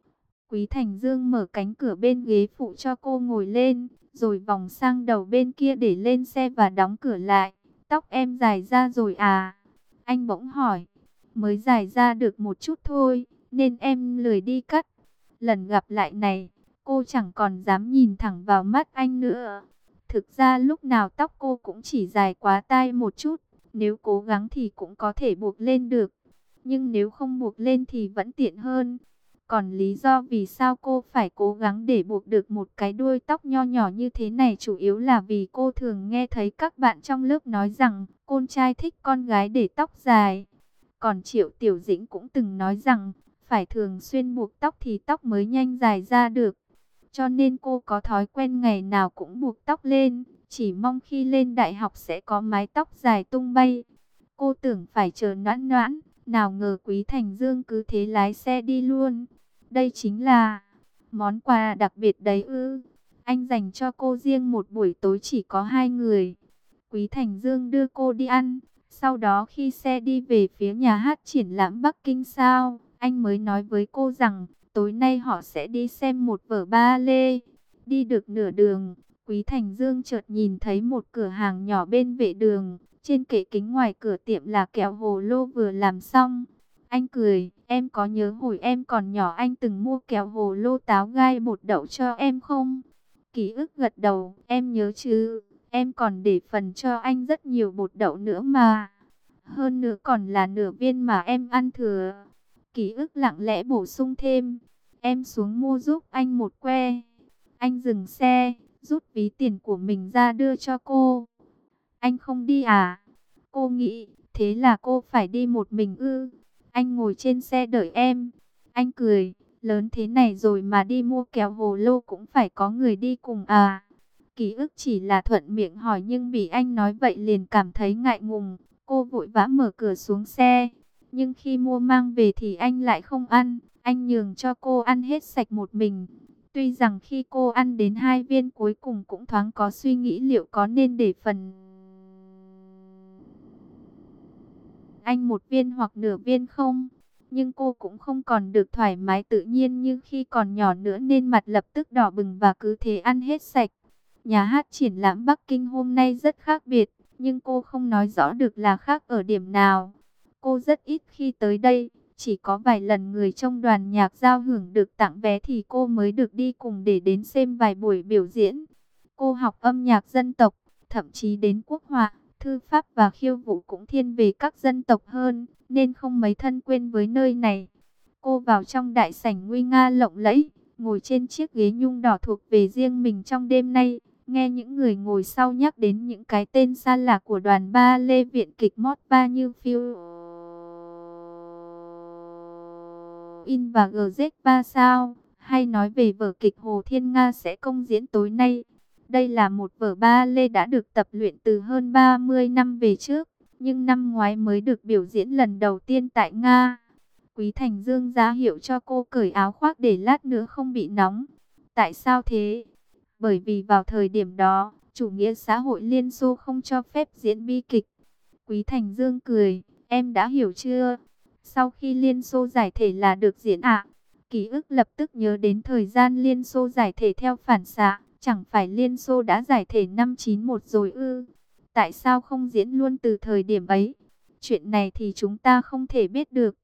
Quý Thành Dương mở cánh cửa bên ghế phụ cho cô ngồi lên, rồi vòng sang đầu bên kia để lên xe và đóng cửa lại. Tóc em dài ra rồi à? Anh bỗng hỏi. Mới dài ra được một chút thôi, nên em lười đi cắt. Lần gặp lại này, cô chẳng còn dám nhìn thẳng vào mắt anh nữa. Thực ra lúc nào tóc cô cũng chỉ dài quá tai một chút, nếu cố gắng thì cũng có thể buộc lên được. Nhưng nếu không buộc lên thì vẫn tiện hơn. Còn lý do vì sao cô phải cố gắng để buộc được một cái đuôi tóc nho nhỏ như thế này chủ yếu là vì cô thường nghe thấy các bạn trong lớp nói rằng con trai thích con gái để tóc dài. Còn Triệu Tiểu Dĩnh cũng từng nói rằng phải thường xuyên buộc tóc thì tóc mới nhanh dài ra được. Cho nên cô có thói quen ngày nào cũng buộc tóc lên, chỉ mong khi lên đại học sẽ có mái tóc dài tung bay. Cô tưởng phải chờ noãn noãn, nào ngờ Quý Thành Dương cứ thế lái xe đi luôn. Đây chính là món quà đặc biệt đấy ư? Anh dành cho cô riêng một buổi tối chỉ có hai người. Quý Thành Dương đưa cô đi ăn. Sau đó khi xe đi về phía nhà hát triển lãm Bắc Kinh sao, anh mới nói với cô rằng tối nay họ sẽ đi xem một vở ba lê. Đi được nửa đường, Quý Thành Dương chợt nhìn thấy một cửa hàng nhỏ bên vệ đường. Trên kệ kính ngoài cửa tiệm là kẹo hồ lô vừa làm xong. Anh cười, em có nhớ hồi em còn nhỏ anh từng mua kẹo hồ lô táo gai bột đậu cho em không? Ký ức gật đầu, em nhớ chứ, em còn để phần cho anh rất nhiều bột đậu nữa mà. Hơn nữa còn là nửa viên mà em ăn thừa. Ký ức lặng lẽ bổ sung thêm, em xuống mua giúp anh một que. Anh dừng xe, rút ví tiền của mình ra đưa cho cô. Anh không đi à? Cô nghĩ, thế là cô phải đi một mình ư? Anh ngồi trên xe đợi em. Anh cười, lớn thế này rồi mà đi mua kẹo hồ lô cũng phải có người đi cùng à? Ký ức chỉ là thuận miệng hỏi nhưng bị anh nói vậy liền cảm thấy ngại ngùng. Cô vội vã mở cửa xuống xe. Nhưng khi mua mang về thì anh lại không ăn. Anh nhường cho cô ăn hết sạch một mình. Tuy rằng khi cô ăn đến hai viên cuối cùng cũng thoáng có suy nghĩ liệu có nên để phần anh một viên hoặc nửa viên không. Nhưng cô cũng không còn được thoải mái tự nhiên như khi còn nhỏ nữa nên mặt lập tức đỏ bừng và cứ thế ăn hết sạch. Nhà hát triển lãm Bắc Kinh hôm nay rất khác biệt, nhưng cô không nói rõ được là khác ở điểm nào. Cô rất ít khi tới đây, chỉ có vài lần người trong đoàn nhạc giao hưởng được tặng vé thì cô mới được đi cùng để đến xem vài buổi biểu diễn. Cô học âm nhạc dân tộc, thậm chí đến quốc họa, thư pháp và khiêu vũ cũng thiên về các dân tộc hơn, nên không mấy thân quen với nơi này. Cô vào trong đại sảnh nguy nga lộng lẫy, ngồi trên chiếc ghế nhung đỏ thuộc về riêng mình trong đêm nay, nghe những người ngồi sau nhắc đến những cái tên xa lạ của đoàn ba lê viện kịch Mót-ba như Phil In và giê dét ba sao, hay nói về vở kịch Hồ Thiên Nga sẽ công diễn tối nay. Đây là một vở ba lê đã được tập luyện từ hơn ba mươi năm về trước, nhưng năm ngoái mới được biểu diễn lần đầu tiên tại Nga. Quý Thành Dương ra hiệu cho cô cởi áo khoác để lát nữa không bị nóng. Tại sao thế? Bởi vì vào thời điểm đó, chủ nghĩa xã hội Liên Xô không cho phép diễn bi kịch. Quý Thành Dương cười, em đã hiểu chưa? Sau khi Liên Xô giải thể là được diễn ạ. Ký ức lập tức nhớ đến thời gian Liên Xô giải thể theo phản xạ. Chẳng phải Liên Xô đã giải thể năm chín mốt rồi ư? Tại sao không diễn luôn từ thời điểm ấy? Chuyện này thì chúng ta không thể biết được.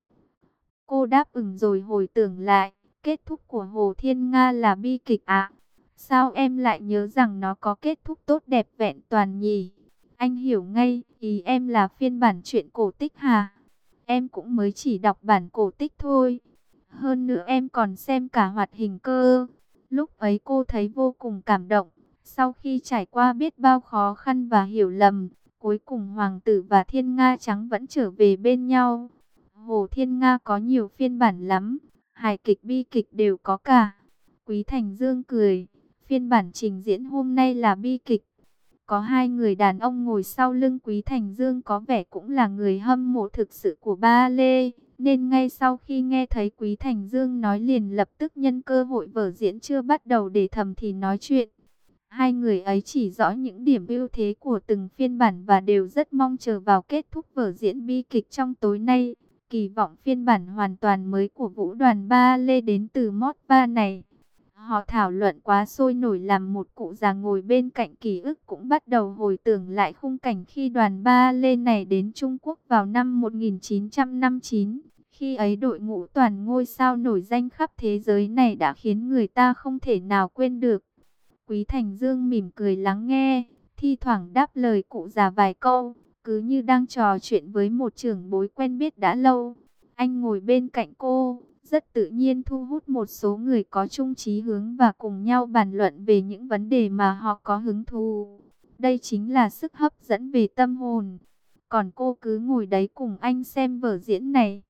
Cô đáp ứng rồi hồi tưởng lại. Kết thúc của Hồ Thiên Nga là bi kịch ạ. Sao em lại nhớ rằng nó có kết thúc tốt đẹp vẹn toàn nhỉ? Anh hiểu ngay, ý em là phiên bản truyện cổ tích hả? Em cũng mới chỉ đọc bản cổ tích thôi. Hơn nữa em còn xem cả hoạt hình cơ. Lúc ấy cô thấy vô cùng cảm động. Sau khi trải qua biết bao khó khăn và hiểu lầm, cuối cùng Hoàng tử và Thiên Nga Trắng vẫn trở về bên nhau. Hồ Thiên Nga có nhiều phiên bản lắm, hài kịch bi kịch đều có cả. Quý Thành Dương cười, phiên bản trình diễn hôm nay là bi kịch. Có hai người đàn ông ngồi sau lưng Quý Thành Dương có vẻ cũng là người hâm mộ thực sự của ba lê. Nên ngay sau khi nghe thấy Quý Thành Dương nói liền lập tức nhân cơ hội vở diễn chưa bắt đầu để thầm thì nói chuyện. Hai người ấy chỉ rõ những điểm ưu thế của từng phiên bản và đều rất mong chờ vào kết thúc vở diễn bi kịch trong tối nay. Kỳ vọng phiên bản hoàn toàn mới của vũ đoàn ba lê đến từ Mót-va này. Họ thảo luận quá sôi nổi làm một cụ già ngồi bên cạnh ký ức cũng bắt đầu hồi tưởng lại khung cảnh khi đoàn ba lê này đến Trung Quốc vào năm một nghìn chín trăm năm mươi chín. Khi ấy đội ngũ toàn ngôi sao nổi danh khắp thế giới này đã khiến người ta không thể nào quên được. Quý Thành Dương mỉm cười lắng nghe, thi thoảng đáp lời cụ già vài câu, cứ như đang trò chuyện với một trưởng bối quen biết đã lâu. Anh ngồi bên cạnh cô, rất tự nhiên thu hút một số người có chung chí hướng và cùng nhau bàn luận về những vấn đề mà họ có hứng thú. Đây chính là sức hấp dẫn về tâm hồn. Còn cô cứ ngồi đấy cùng anh xem vở diễn này.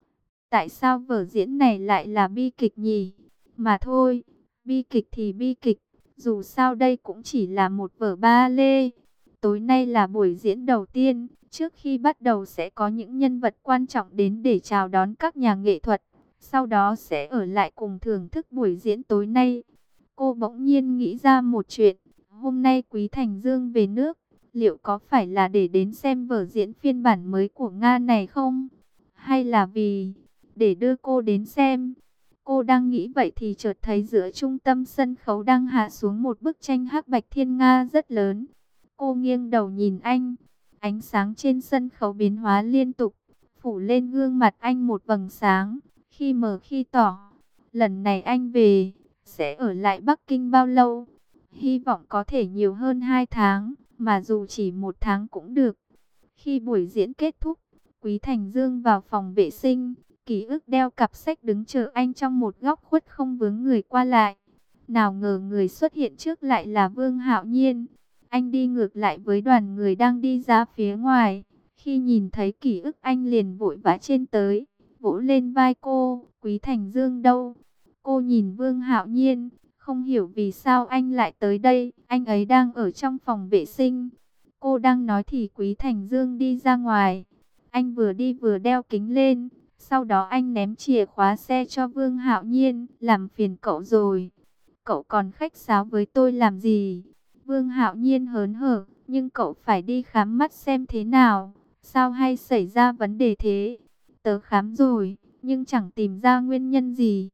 Tại sao vở diễn này lại là bi kịch nhỉ? Mà thôi, bi kịch thì bi kịch, dù sao đây cũng chỉ là một vở ba lê. Tối nay là buổi diễn đầu tiên, trước khi bắt đầu sẽ có những nhân vật quan trọng đến để chào đón các nhà nghệ thuật. Sau đó sẽ ở lại cùng thưởng thức buổi diễn tối nay. Cô bỗng nhiên nghĩ ra một chuyện, hôm nay Quý Thành Dương về nước, liệu có phải là để đến xem vở diễn phiên bản mới của Nga này không? Hay là vì để đưa cô đến xem? Cô đang nghĩ vậy thì chợt thấy giữa trung tâm sân khấu đang hạ xuống một bức tranh hắc bạch thiên nga rất lớn. Cô nghiêng đầu nhìn anh, ánh sáng trên sân khấu biến hóa liên tục, phủ lên gương mặt anh một vầng sáng, khi mờ khi tỏ. Lần này anh về, sẽ ở lại Bắc Kinh bao lâu? Hy vọng có thể nhiều hơn hai tháng, mà dù chỉ một tháng cũng được. Khi buổi diễn kết thúc, Quý Thành Dương vào phòng vệ sinh, ký ức đeo cặp sách đứng chờ anh trong một góc khuất không vướng người qua lại. Nào ngờ người xuất hiện trước lại là Vương Hạo Nhiên. Anh đi ngược lại với đoàn người đang đi ra phía ngoài. Khi nhìn thấy ký ức anh liền vội vã trên tới, vỗ lên vai cô. Quý Thành Dương đâu? Cô nhìn Vương Hạo Nhiên, không hiểu vì sao anh lại tới đây. Anh ấy đang ở trong phòng vệ sinh. Cô đang nói thì Quý Thành Dương đi ra ngoài. Anh vừa đi vừa đeo kính lên. Sau đó anh ném chìa khóa xe cho Vương Hạo Nhiên. Làm phiền cậu rồi. Cậu còn khách sáo với tôi làm gì? Vương Hạo Nhiên hớn hở. Nhưng cậu phải đi khám mắt xem thế nào. Sao hay xảy ra vấn đề thế? Tớ khám rồi, nhưng chẳng tìm ra nguyên nhân gì.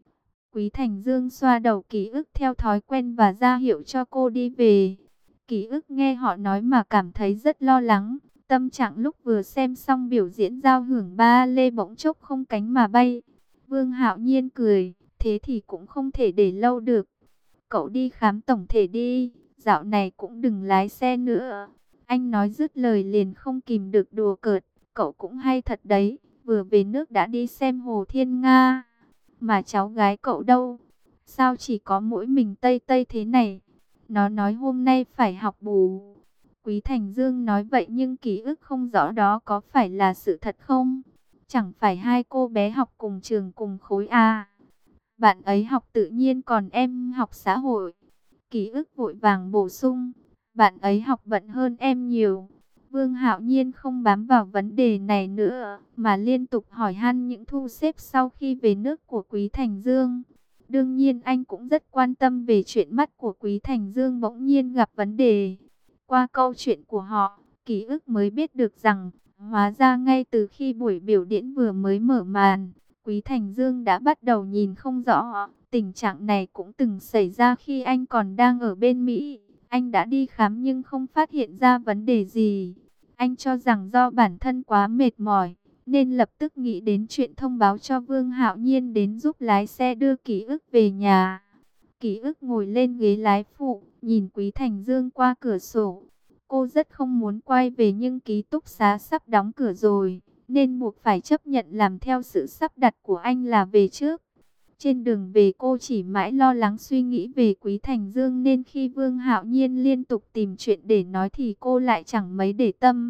Quý Thành Dương xoa đầu ký ức theo thói quen và ra hiệu cho cô đi về. Ký ức nghe họ nói mà cảm thấy rất lo lắng. Tâm trạng lúc vừa xem xong biểu diễn giao hưởng ba lê bỗng chốc không cánh mà bay. Vương Hạo Nhiên cười, thế thì cũng không thể để lâu được. Cậu đi khám tổng thể đi, dạo này cũng đừng lái xe nữa. Anh nói dứt lời liền không kìm được đùa cợt, cậu cũng hay thật đấy, vừa về nước đã đi xem Hồ Thiên Nga. Mà cháu gái cậu đâu? Sao chỉ có mỗi mình Tây Tây thế này? Nó nói hôm nay phải học bù. Quý Thành Dương nói vậy nhưng ký ức không rõ đó có phải là sự thật không? Chẳng phải hai cô bé học cùng trường cùng khối à? Bạn ấy học tự nhiên còn em học xã hội. Ký ức vội vàng bổ sung, bạn ấy học bận hơn em nhiều. Vương Hạo Nhiên không bám vào vấn đề này nữa, mà liên tục hỏi han những thu xếp sau khi về nước của Quý Thành Dương. Đương nhiên anh cũng rất quan tâm về chuyện mắt của Quý Thành Dương bỗng nhiên gặp vấn đề. Qua câu chuyện của họ, Ký ức mới biết được rằng, hóa ra ngay từ khi buổi biểu diễn vừa mới mở màn, Quý Thành Dương đã bắt đầu nhìn không rõ. Tình trạng này cũng từng xảy ra khi anh còn đang ở bên Mỹ. Anh đã đi khám nhưng không phát hiện ra vấn đề gì. Anh cho rằng do bản thân quá mệt mỏi, nên lập tức nghĩ đến chuyện thông báo cho Vương Hạo Nhiên đến giúp lái xe đưa Ký ức về nhà. Ký ức ngồi lên ghế lái phụ, nhìn Quý Thành Dương qua cửa sổ. Cô rất không muốn quay về nhưng ký túc xá sắp đóng cửa rồi, nên buộc phải chấp nhận làm theo sự sắp đặt của anh là về trước. Trên đường về cô chỉ mãi lo lắng suy nghĩ về Quý Thành Dương, nên khi Vương Hạo Nhiên liên tục tìm chuyện để nói thì cô lại chẳng mấy để tâm.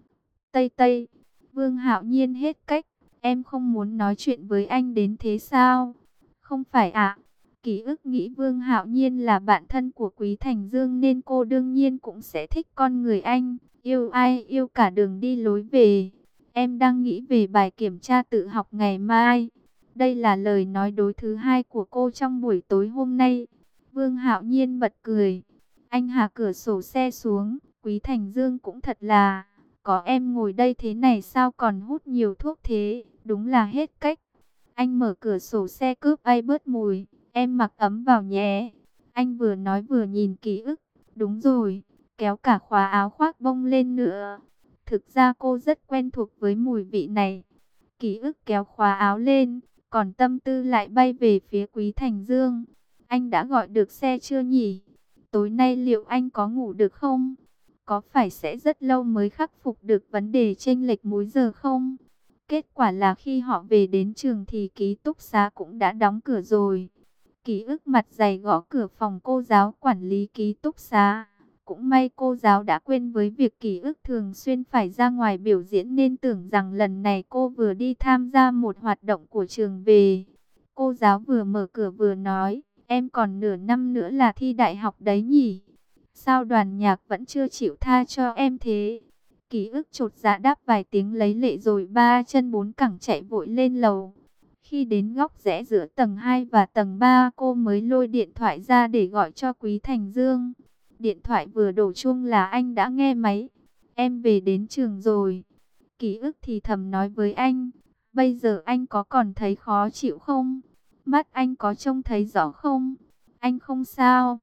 Tây Tây, Vương Hạo Nhiên hết cách, em không muốn nói chuyện với anh đến thế sao? Không phải ạ. Ký ức nghĩ Vương Hạo Nhiên là bạn thân của Quý Thành Dương nên cô đương nhiên cũng sẽ thích con người anh. Yêu ai yêu cả đường đi lối về. Em đang nghĩ về bài kiểm tra tự học ngày mai. Đây là lời nói đối thứ hai của cô trong buổi tối hôm nay. Vương Hạo Nhiên bật cười. Anh hạ cửa sổ xe xuống. Quý Thành Dương cũng thật là, có em ngồi đây thế này sao còn hút nhiều thuốc thế, đúng là hết cách. Anh mở cửa sổ xe cướp ai bớt mùi. Em mặc ấm vào nhé. Anh vừa nói vừa nhìn Ký ức. Đúng rồi, kéo cả khóa áo khoác bông lên nữa. Thực ra cô rất quen thuộc với mùi vị này. Ký ức kéo khóa áo lên, còn tâm tư lại bay về phía Quý Thành Dương. Anh đã gọi được xe chưa nhỉ? Tối nay liệu anh có ngủ được không? Có phải sẽ rất lâu mới khắc phục được vấn đề chênh lệch múi giờ không? Kết quả là khi họ về đến trường thì ký túc xá cũng đã đóng cửa rồi. Ký ức mặt dày gõ cửa phòng cô giáo quản lý ký túc xá. Cũng may cô giáo đã quên với việc Ký ức thường xuyên phải ra ngoài biểu diễn nên tưởng rằng lần này cô vừa đi tham gia một hoạt động của trường về. Cô giáo vừa mở cửa vừa nói, em còn nửa năm nữa là thi đại học đấy nhỉ? Sao đoàn nhạc vẫn chưa chịu tha cho em thế? Ký ức chột dạ đáp vài tiếng lấy lệ rồi ba chân bốn cẳng chạy vội lên lầu. Khi đến góc rẽ giữa tầng hai và tầng ba, cô mới lôi điện thoại ra để gọi cho Quý Thành Dương. Điện thoại vừa đổ chuông là anh đã nghe máy. Em về đến trường rồi. Ký ức thì thầm nói với anh. Bây giờ anh có còn thấy khó chịu không? Mắt anh có trông thấy rõ không? Anh không sao.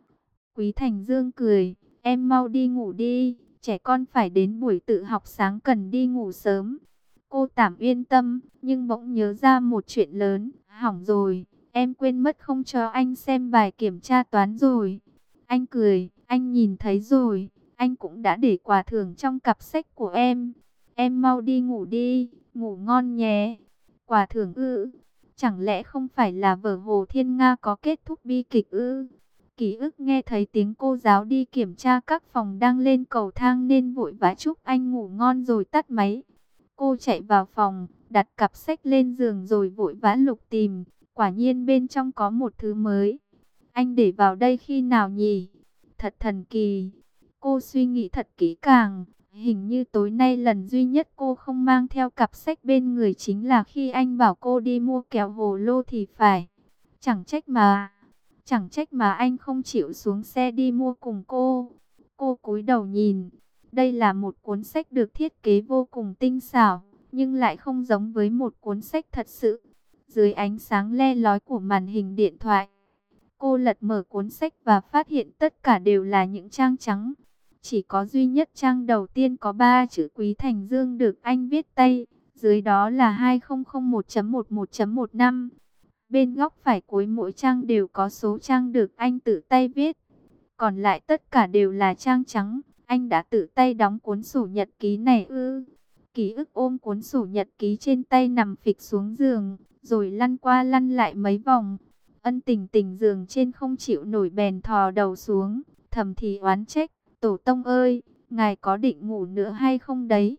Quý Thành Dương cười. Em mau đi ngủ đi. Trẻ con phải đến buổi tự học sáng cần đi ngủ sớm. Cô tạm yên tâm, nhưng bỗng nhớ ra một chuyện lớn. Hỏng rồi, em quên mất không cho anh xem bài kiểm tra toán rồi. Anh cười, anh nhìn thấy rồi. Anh cũng đã để quà thưởng trong cặp sách của em. Em mau đi ngủ đi, ngủ ngon nhé. Quà thưởng ư? Chẳng lẽ không phải là vở Hồ Thiên Nga có kết thúc bi kịch ư? Ký ức nghe thấy tiếng cô giáo đi kiểm tra các phòng đang lên cầu thang nên vội vã chúc anh ngủ ngon rồi tắt máy. Cô chạy vào phòng, đặt cặp sách lên giường rồi vội vã lục tìm. Quả nhiên bên trong có một thứ mới. Anh để vào đây khi nào nhỉ? Thật thần kỳ. Cô suy nghĩ thật kỹ càng. Hình như tối nay lần duy nhất cô không mang theo cặp sách bên người chính là khi anh bảo cô đi mua kẹo hồ lô thì phải. Chẳng trách mà. Chẳng trách mà anh không chịu xuống xe đi mua cùng cô. Cô cúi đầu nhìn. Đây là một cuốn sách được thiết kế vô cùng tinh xảo, nhưng lại không giống với một cuốn sách thật sự. Dưới ánh sáng le lói của màn hình điện thoại, cô lật mở cuốn sách và phát hiện tất cả đều là những trang trắng. Chỉ có duy nhất trang đầu tiên có ba chữ Quý Thành Dương được anh viết tay, dưới đó là hai không không một chấm một một chấm một năm. Bên góc phải cuối mỗi trang đều có số trang được anh tự tay viết, còn lại tất cả đều là trang trắng. Anh đã tự tay đóng cuốn sổ nhật ký này ư? Ký ức ôm cuốn sổ nhật ký trên tay nằm phịch xuống giường, rồi lăn qua lăn lại mấy vòng. Ân Tình Tình giường trên không chịu nổi bèn thò đầu xuống, thầm thì oán trách, tổ tông ơi, ngài có định ngủ nữa hay không đấy?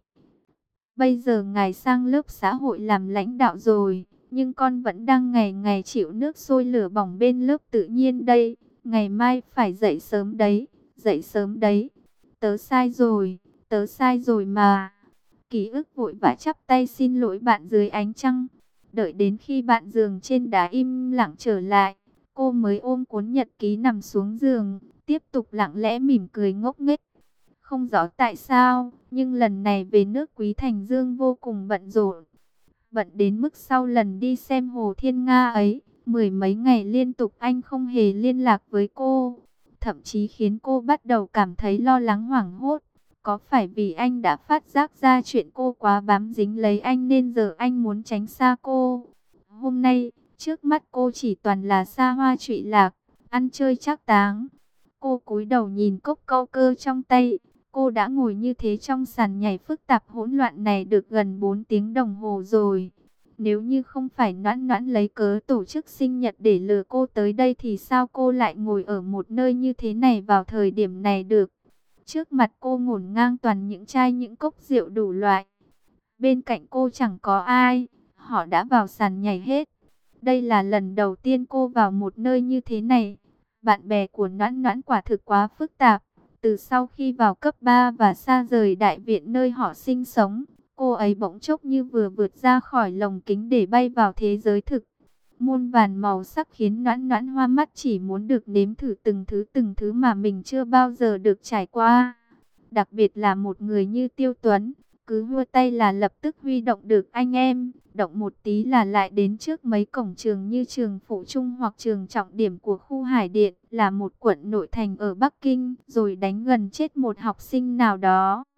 Bây giờ ngài sang lớp xã hội làm lãnh đạo rồi, nhưng con vẫn đang ngày ngày chịu nước sôi lửa bỏng bên lớp tự nhiên đây. Ngày mai phải dậy sớm đấy, dậy sớm đấy. Tớ sai rồi, tớ sai rồi mà. Ký ức vội vã chắp tay xin lỗi bạn dưới ánh trăng. Đợi đến khi bạn giường trên đã im lặng trở lại, cô mới ôm cuốn nhật ký nằm xuống giường, tiếp tục lặng lẽ mỉm cười ngốc nghếch. Không rõ tại sao, nhưng lần này về nước Quý Thành Dương vô cùng bận rộn. Bận đến mức sau lần đi xem Hồ Thiên Nga ấy, mười mấy ngày liên tục anh không hề liên lạc với cô. Thậm chí khiến cô bắt đầu cảm thấy lo lắng hoảng hốt. Có phải vì anh đã phát giác ra chuyện cô quá bám dính lấy anh nên giờ anh muốn tránh xa cô? Hôm nay, trước mắt cô chỉ toàn là xa hoa trụy lạc, ăn chơi trác táng. Cô cúi đầu nhìn cốc câu cơ trong tay. Cô đã ngồi như thế trong sàn nhảy phức tạp hỗn loạn này được gần bốn tiếng đồng hồ rồi. Nếu như không phải Noãn Noãn lấy cớ tổ chức sinh nhật để lừa cô tới đây thì sao cô lại ngồi ở một nơi như thế này vào thời điểm này được? Trước mặt cô ngổn ngang toàn những chai những cốc rượu đủ loại. Bên cạnh cô chẳng có ai, họ đã vào sàn nhảy hết. Đây là lần đầu tiên cô vào một nơi như thế này. Bạn bè của Noãn Noãn quả thực quá phức tạp. Từ sau khi vào cấp ba và xa rời đại viện nơi họ sinh sống, cô ấy bỗng chốc như vừa vượt ra khỏi lồng kính để bay vào thế giới thực. Muôn vàn màu sắc khiến Noãn Noãn hoa mắt, chỉ muốn được nếm thử từng thứ từng thứ mà mình chưa bao giờ được trải qua. Đặc biệt là một người như Tiêu Tuấn, cứ vua tay là lập tức huy động được anh em, động một tí là lại đến trước mấy cổng trường như trường Phụ Trung hoặc trường trọng điểm của khu Hải Điện, là một quận nội thành ở Bắc Kinh, rồi đánh gần chết một học sinh nào đó.